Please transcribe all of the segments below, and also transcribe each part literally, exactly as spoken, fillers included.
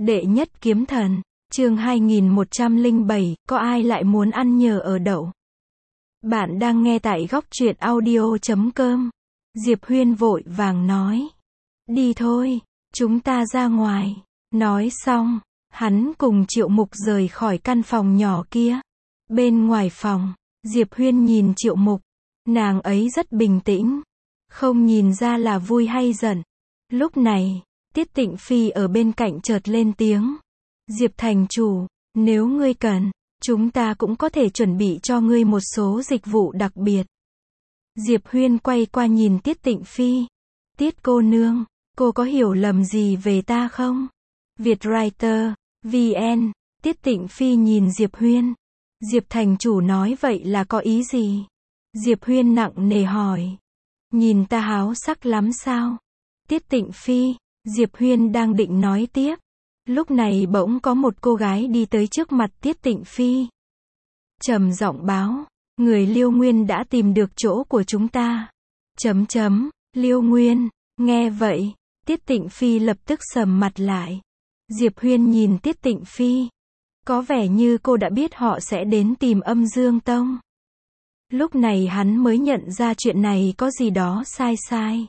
Đệ nhất kiếm thần, chương hai nghìn một trăm lẻ bảy, có ai lại muốn ăn nhờ ở đậu? Bạn đang nghe tại góc truyện audio chấm com. Diệp Huyên vội vàng nói. Đi thôi, chúng ta ra ngoài. Nói xong, hắn cùng Triệu Mục rời khỏi căn phòng nhỏ kia. Bên ngoài phòng, Diệp Huyên nhìn Triệu Mục. Nàng ấy rất bình tĩnh. Không nhìn ra là vui hay giận. Lúc này, Tiết Tịnh Phi ở bên cạnh chợt lên tiếng. Diệp thành chủ, nếu ngươi cần, chúng ta cũng có thể chuẩn bị cho ngươi một số dịch vụ đặc biệt. Diệp Huyên quay qua nhìn Tiết Tịnh Phi. Tiết cô nương, cô có hiểu lầm gì về ta không? Vietwriter, vê en, Tiết Tịnh Phi nhìn Diệp Huyên. Diệp thành chủ nói vậy là có ý gì? Diệp Huyên nặng nề hỏi. Nhìn ta háo sắc lắm sao? Tiết Tịnh Phi, Diệp Huyên đang định nói tiếp. Lúc này bỗng có một cô gái đi tới trước mặt Tiết Tịnh Phi. Trầm giọng báo, người Liêu Nguyên đã tìm được chỗ của chúng ta. Chấm chấm, Liêu Nguyên, nghe vậy, Tiết Tịnh Phi lập tức sầm mặt lại. Diệp Huyên nhìn Tiết Tịnh Phi. Có vẻ như cô đã biết họ sẽ đến tìm Âm Dương Tông. Lúc này hắn mới nhận ra chuyện này có gì đó sai sai.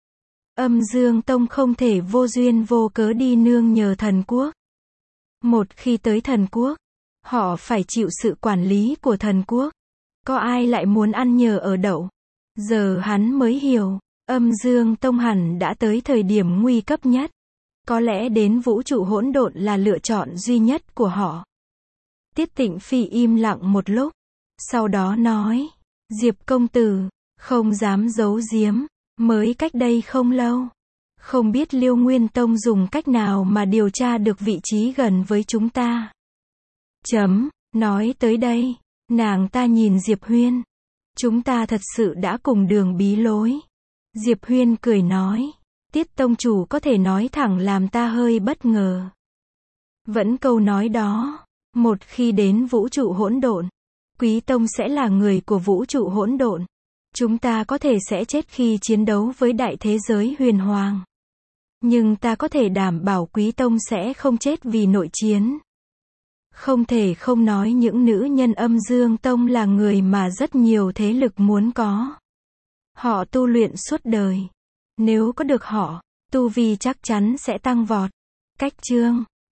Âm Dương Tông không thể vô duyên vô cớ đi nương nhờ thần quốc. Một khi tới thần quốc, họ phải chịu sự quản lý của thần quốc. Có ai lại muốn ăn nhờ ở đậu? Giờ hắn mới hiểu, Âm Dương Tông hẳn đã tới thời điểm nguy cấp nhất. Có lẽ đến vũ trụ hỗn độn là lựa chọn duy nhất của họ. Tiết Tịnh Phi im lặng một lúc, sau đó nói, Diệp công tử, không dám giấu giếm, mới cách đây không lâu. Không biết Liêu Nguyên Tông dùng cách nào mà điều tra được vị trí gần với chúng ta. Chấm, nói tới đây, nàng ta nhìn Diệp Huyên. Chúng ta thật sự đã cùng đường bí lối. Diệp Huyên cười nói, Tiết tông chủ có thể nói thẳng làm ta hơi bất ngờ. Vẫn câu nói đó, một khi đến vũ trụ hỗn độn, Quý tông sẽ là người của vũ trụ hỗn độn. Chúng ta có thể sẽ chết khi chiến đấu với đại thế giới huyền hoàng. Nhưng ta có thể đảm bảo Quý tông sẽ không chết vì nội chiến. Không thể không nói những nữ nhân Âm Dương Tông là người mà rất nhiều thế lực muốn có. Họ tu luyện suốt đời. Nếu có được họ, tu vi chắc chắn sẽ tăng vọt. Cách chương